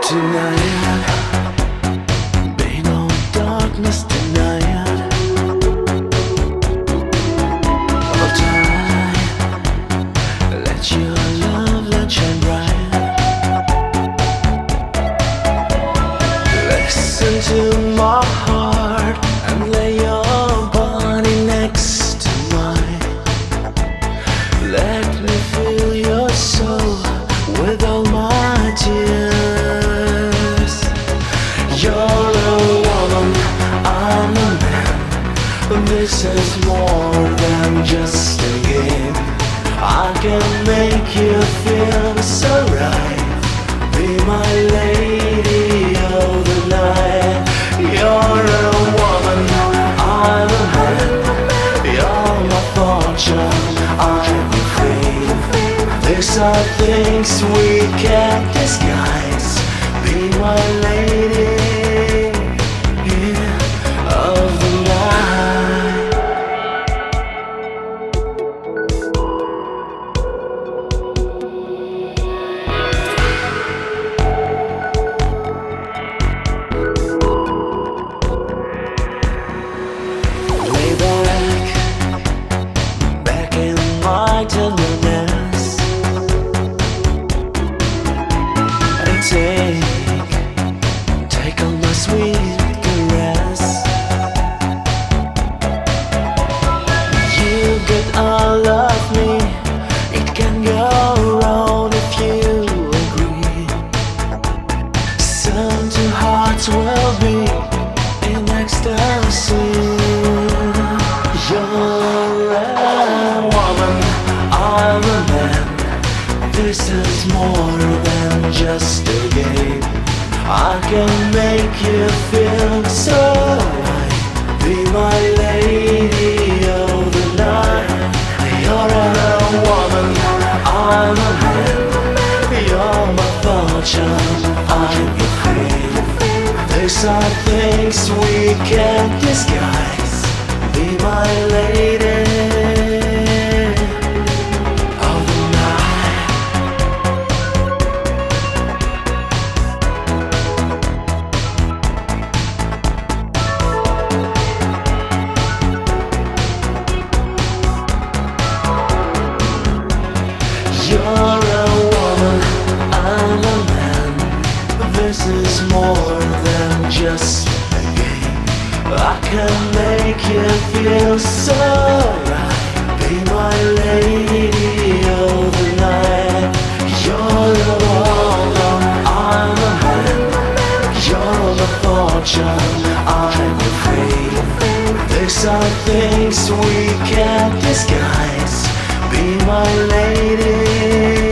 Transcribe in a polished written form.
Tonight, be no darkness tonight. Hold tight, let your love light shine bright. Listen to my heart and lay your body next to mine. Let me fill your soul with all my tears. You're a woman, I'm a man. This is more than just a game. I can make you feel so right. Be my lady of the night. You're a woman, I'm a man. You're my fortune, I'm free. These are things we can't disguise. Be my lady. Tenderness and take on my sweet caress. You get all of me. It can go wrong if you agree. Some two hearts will be in ecstasy. You're a woman, I'm a man. This is more than just a game. I can make you feel so right. Be my lady of the night. You're a woman, I'm a man. You're my fortune, I'm your free. These are things we can't disguise. Be my lady. You're a woman, I'm a man. This is more than just a game. I can make you feel so right. Be my lady of the night. You're a woman, I'm a man. You're the fortune, I'm free. These are things we can't disguise. Be my lady.